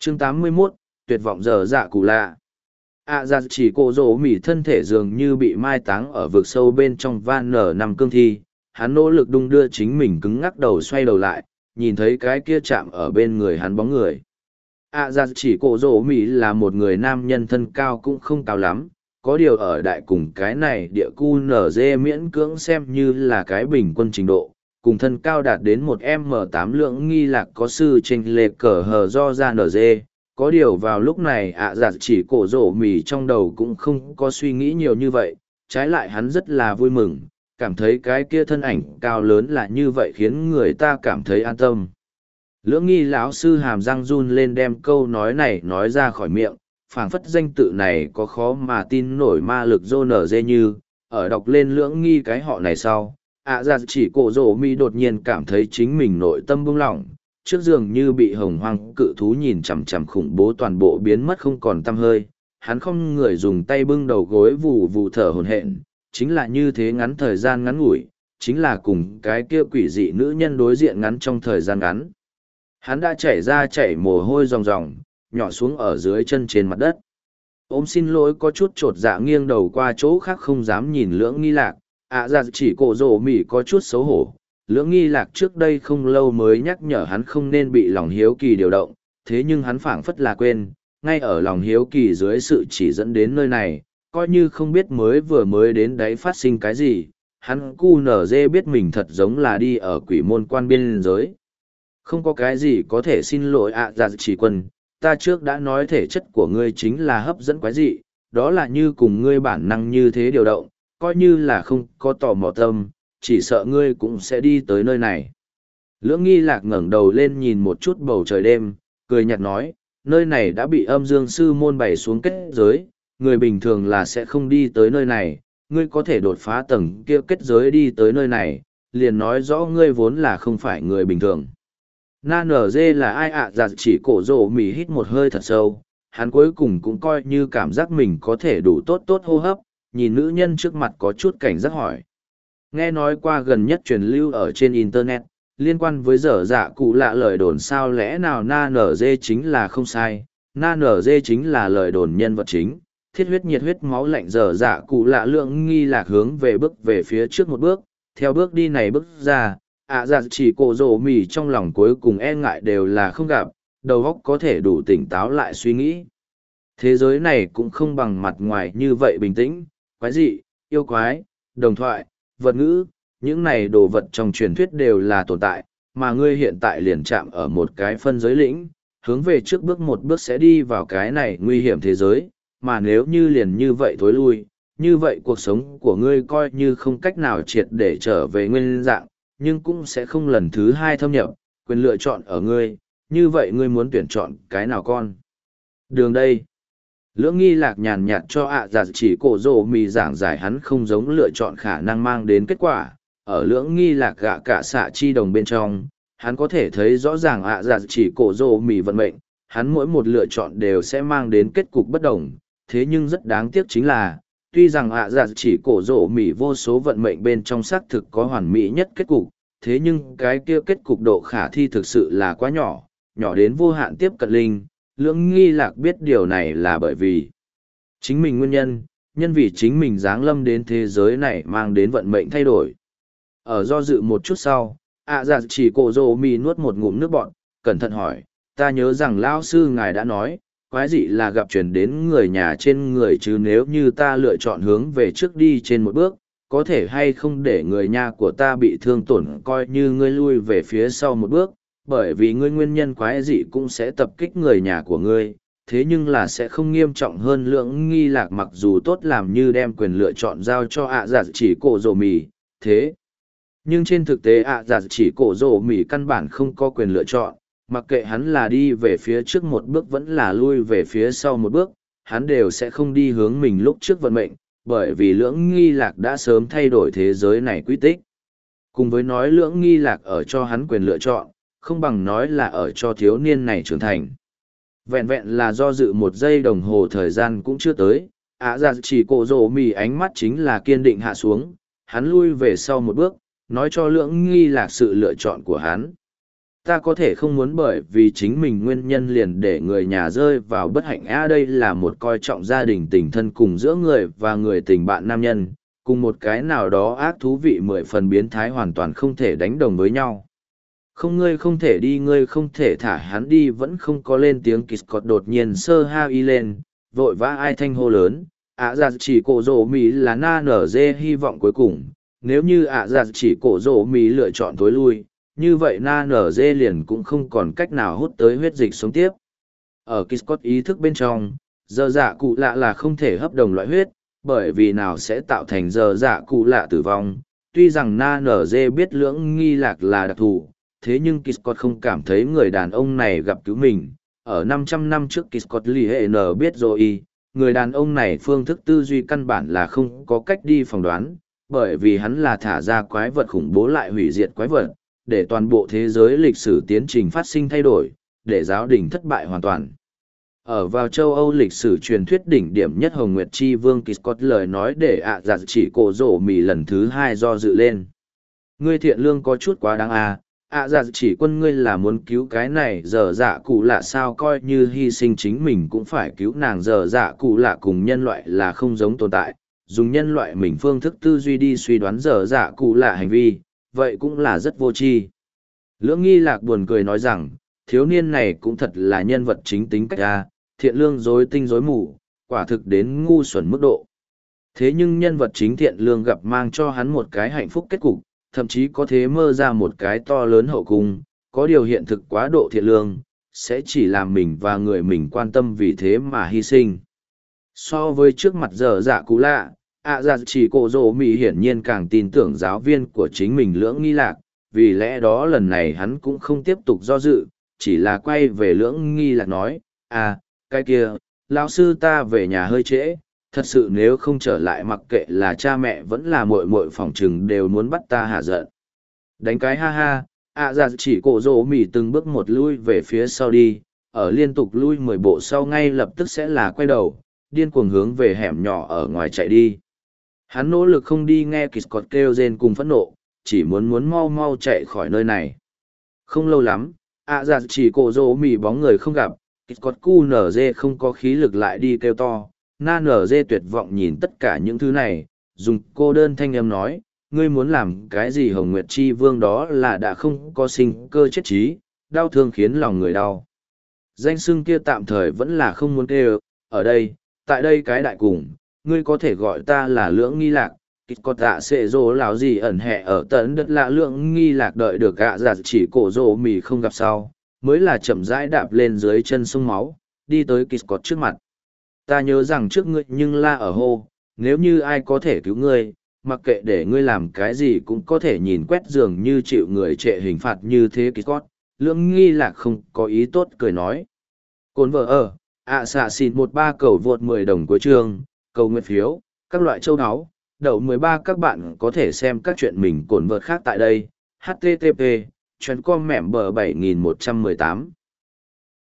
Chương 81, tuyệt vọng dở dạ cụ lạ. Chỉ cổ rỗ mỉ thân thể dường như bị mai táng ở vực sâu bên trong van nở nằm cương thi. Hắn nỗ lực đung đưa chính mình cứng ngắc đầu xoay đầu lại, nhìn thấy cái kia chạm ở bên người hắn bóng người. Chỉ cổ rỗ mỉ là một người nam nhân thân cao cũng không cao lắm, có điều ở đại cùng cái này địa cu nở dê miễn cưỡng xem như là cái bình quân trình độ, cùng thân cao đạt đến một m 8 lượng nghi lạc có sư chênh lệch cờ hờ do ra nở dê. Có điều vào lúc này chỉ cổ rổ mì trong đầu cũng không có suy nghĩ nhiều như vậy, trái lại hắn rất là vui mừng, cảm thấy cái kia thân ảnh cao lớn là như vậy khiến người ta cảm thấy an tâm. Lưỡng nghi lão sư hàm răng run lên đem câu nói này nói ra khỏi miệng, phảng phất danh tự này có khó mà tin nổi ma lực dô nở dê như, ở đọc lên lưỡng nghi cái họ này sau. Chỉ cổ rổ mi đột nhiên cảm thấy chính mình nội tâm buông lỏng, trước giường như bị hồng hoang cự thú nhìn chằm chằm khủng bố toàn bộ biến mất không còn tăm hơi. Hắn không người dùng tay bưng đầu gối vù vù thở hổn hển, chính là như thế ngắn thời gian ngắn ngủi, chính là cùng cái kia quỷ dị nữ nhân đối diện ngắn trong thời gian ngắn. Hắn đã chảy mồ hôi ròng ròng, nhỏ xuống ở dưới chân trên mặt đất. Ôm xin lỗi có chút trột dạ nghiêng đầu qua chỗ khác không dám nhìn lưỡng nghi lạc. Chỉ cổ rổ mỉ có chút xấu hổ. Lưỡng nghi lạc trước đây không lâu mới nhắc nhở hắn không nên bị lòng hiếu kỳ điều động, thế nhưng hắn phảng phất là quên, ngay ở lòng hiếu kỳ dưới sự chỉ dẫn đến nơi này, coi như không biết vừa mới đến đấy phát sinh cái gì, hắn cu nở dê biết mình thật giống là đi ở quỷ môn quan biên giới. Không có cái gì có thể xin lỗi chỉ quân, ta trước đã nói thể chất của ngươi chính là hấp dẫn quái dị, đó là như cùng ngươi bản năng như thế điều động, coi như là không có tò mò tâm, chỉ sợ ngươi cũng sẽ đi tới nơi này. Lưỡng nghi lạc ngẩng đầu lên nhìn một chút bầu trời đêm, cười nhạt nói, nơi này đã bị âm dương sư môn bày xuống kết giới, người bình thường là sẽ không đi tới nơi này, ngươi có thể đột phá tầng kia kết giới đi tới nơi này, liền nói rõ ngươi vốn là không phải người bình thường. Nở là ai chỉ cổ rổ mỉ hít một hơi thật sâu, hắn cuối cùng cũng coi như cảm giác mình có thể đủ tốt hô hấp, nhìn nữ nhân trước mặt có chút cảnh giác hỏi. Nghe nói qua gần nhất truyền lưu ở trên Internet, liên quan với dở dạ cụ lạ lời đồn sao lẽ nào nở chính là không sai, nở chính là lời đồn nhân vật chính, thiết huyết nhiệt huyết máu lạnh dở dạ cụ lạ lượng nghi lạc hướng về bước về phía trước một bước, theo bước đi này bước ra, chỉ cổ rổ mỉ trong lòng cuối cùng e ngại đều là không gặp, đầu óc có thể đủ tỉnh táo lại suy nghĩ. Thế giới này cũng không bằng mặt ngoài như vậy bình tĩnh, quái dị, yêu quái, đồng thoại, vật ngữ, những này đồ vật trong truyền thuyết đều là tồn tại, mà ngươi hiện tại liền chạm ở một cái phân giới lĩnh, hướng về trước bước một bước sẽ đi vào cái này nguy hiểm thế giới, mà nếu như liền như vậy thối lui, như vậy cuộc sống của ngươi coi như không cách nào triệt để trở về nguyên dạng, nhưng cũng sẽ không lần thứ hai thâm nhập, quyền lựa chọn ở ngươi, như vậy ngươi muốn tuyển chọn cái nào con. Đường đây. Lưỡng nghi lạc nhàn nhạt cho chỉ cổ rổ mì giảng giải hắn không giống lựa chọn khả năng mang đến kết quả. Ở lưỡng nghi lạc gạ cả xạ chi đồng bên trong, hắn có thể thấy rõ ràng chỉ cổ rổ mì vận mệnh, hắn mỗi một lựa chọn đều sẽ mang đến kết cục bất đồng. Thế nhưng rất đáng tiếc chính là, tuy rằng chỉ cổ rổ mì vô số vận mệnh bên trong xác thực có hoàn mỹ nhất kết cục, thế nhưng cái kia kết cục độ khả thi thực sự là quá nhỏ, nhỏ đến vô hạn tiếp cận linh. Lưỡng nghi lạc biết điều này là bởi vì chính mình nguyên nhân vì chính mình giáng lâm đến thế giới này mang đến vận mệnh thay đổi. Ở do dự một chút sau, chỉ cổ rồ mì nuốt một ngụm nước bọt, cẩn thận hỏi, ta nhớ rằng lão sư ngài đã nói, quái dị là gặp chuyển đến người nhà trên người chứ nếu như ta lựa chọn hướng về trước đi trên một bước, có thể hay không để người nhà của ta bị thương tổn coi như ngươi lui về phía sau một bước, bởi vì ngươi nguyên nhân quái dị cũng sẽ tập kích người nhà của ngươi, thế nhưng là sẽ không nghiêm trọng hơn. Lưỡng nghi lạc mặc dù tốt làm như đem quyền lựa chọn giao cho chỉ cổ rồ mì, thế nhưng trên thực tế chỉ cổ rồ mì căn bản không có quyền lựa chọn, mặc kệ hắn là đi về phía trước một bước vẫn là lui về phía sau một bước, hắn đều sẽ không đi hướng mình lúc trước vận mệnh, bởi vì lưỡng nghi lạc đã sớm thay đổi thế giới này quy tích. Cùng với nói lưỡng nghi lạc ở cho hắn quyền lựa chọn, không bằng nói là ở cho thiếu niên này trưởng thành. Vẹn vẹn là do dự một giây đồng hồ thời gian cũng chưa tới, chỉ cổ rồ mì ánh mắt chính là kiên định hạ xuống, hắn lui về sau một bước, nói cho lưỡng nghi lạc sự lựa chọn của hắn. ta có thể không muốn bởi vì chính mình nguyên nhân liền để người nhà rơi vào bất hạnh. Đây là một coi trọng gia đình tình thân cùng giữa người và người tình bạn nam nhân, cùng một cái nào đó ác thú vị 10 phần biến thái hoàn toàn không thể đánh đồng với nhau. Không, ngươi không thể đi, ngươi không thể thả hắn đi. Vẫn không có lên tiếng, Kiscott đột nhiên sơ ha y lên, vội vã ai thanh hô lớn. Dạ chỉ cổ rổ mỹ là na nở dê hy vọng cuối cùng. Nếu như dạ chỉ cổ rổ mỹ lựa chọn tối lui, như vậy na nở dê liền cũng không còn cách nào hút tới huyết dịch sống tiếp. Ở Kiscott ý thức bên trong, giờ dạ cụ lạ là không thể hấp đồng loại huyết, bởi vì nào sẽ tạo thành giờ dạ cụ lạ tử vong. Tuy rằng na nở dê biết lưỡng nghi lạc là đặc thù, thế nhưng Kiscott không cảm thấy người đàn ông này gặp cứu mình. Ở 500 năm trước Kiscott lì hệ nở biết rồi, người đàn ông này phương thức tư duy căn bản là không có cách đi phỏng đoán, bởi vì hắn là thả ra quái vật khủng bố lại hủy diệt quái vật, để toàn bộ thế giới lịch sử tiến trình phát sinh thay đổi, để giáo đình thất bại hoàn toàn. Ở vào châu Âu lịch sử truyền thuyết đỉnh điểm nhất Hồng Nguyệt Chi Vương Kiscott lời nói để dạ chỉ cổ rổ mì lần thứ 2 do dự lên. Ngươi thiện lương có chút quá đáng à, dạ chỉ quân ngươi là muốn cứu cái này giờ dạ cụ lạ sao, coi như hy sinh chính mình cũng phải cứu nàng. Giờ dạ cụ lạ cùng nhân loại là không giống tồn tại, dùng nhân loại mình phương thức tư duy đi suy đoán giờ dạ cụ lạ hành vi, vậy cũng là rất vô tri. Lưỡng nghi lạc buồn cười nói rằng, thiếu niên này cũng thật là nhân vật chính tính cách a, thiện lương dối tinh dối mù, quả thực đến ngu xuẩn mức độ. Thế nhưng nhân vật chính thiện lương gặp mang cho hắn một cái hạnh phúc kết cục, thậm chí có thể mơ ra một cái to lớn hậu cung, có điều hiện thực quá độ thiện lương, sẽ chỉ làm mình và người mình quan tâm vì thế mà hy sinh. So với trước mặt giờ dạ cú lạ, dạ chỉ cổ rổ mì hiển nhiên càng tin tưởng giáo viên của chính mình lưỡng nghi lạc, vì lẽ đó lần này hắn cũng không tiếp tục do dự, chỉ là quay về lưỡng nghi lạc nói, cái kia, lão sư ta về nhà hơi trễ, thật sự nếu không trở lại mặc kệ là cha mẹ vẫn là muội muội phỏng chừng đều muốn bắt ta hạ giận. Đánh cái ha ha, dạ chỉ cổ rổ mì từng bước một lui về phía sau đi, ở liên tục lui 10 bộ sau ngay lập tức sẽ là quay đầu, điên cuồng hướng về hẻm nhỏ ở ngoài chạy đi. Hắn nỗ lực không đi nghe Kiscott kêu rên cùng phẫn nộ, chỉ muốn mau mau chạy khỏi nơi này. Không lâu lắm, dạ chỉ cổ rổ mì bóng người không gặp, Kiscott cu nở dê không có khí lực lại đi kêu to. Na nở dê tuyệt vọng nhìn tất cả những thứ này, dùng cô đơn thanh âm nói, ngươi muốn làm cái gì Hồng Nguyệt Chi Vương đó là đã không có sinh cơ chết trí, đau thương khiến lòng người đau. Danh xưng kia tạm thời vẫn là không muốn kêu, ở đây, tại đây cái đại cùng, ngươi có thể gọi ta là lưỡng nghi lạc. Kiscott tạ sẽ rồ lão gì ẩn hẹ ở tận đất lạ lưỡng nghi lạc đợi được dạ chỉ cổ rồ mì không gặp sau, mới là chậm rãi đạp lên dưới chân sông máu, đi tới Kiscott trước mặt. Ta nhớ rằng trước ngươi nhưng la ở hô, nếu như ai có thể cứu ngươi, mặc kệ để ngươi làm cái gì cũng có thể nhìn quét dường như chịu người trệ hình phạt như thế. Kiscott, lưỡng nghi lạc không có ý tốt cười nói. Cồn vợ xạ xịt 13 cầu vượt 10 đồng cuối chương, cầu nguyện phiếu, các loại châu áo, đậu 13 các bạn có thể xem các chuyện mình cồn vợt khác tại đây. http://com mẻm bờ 7118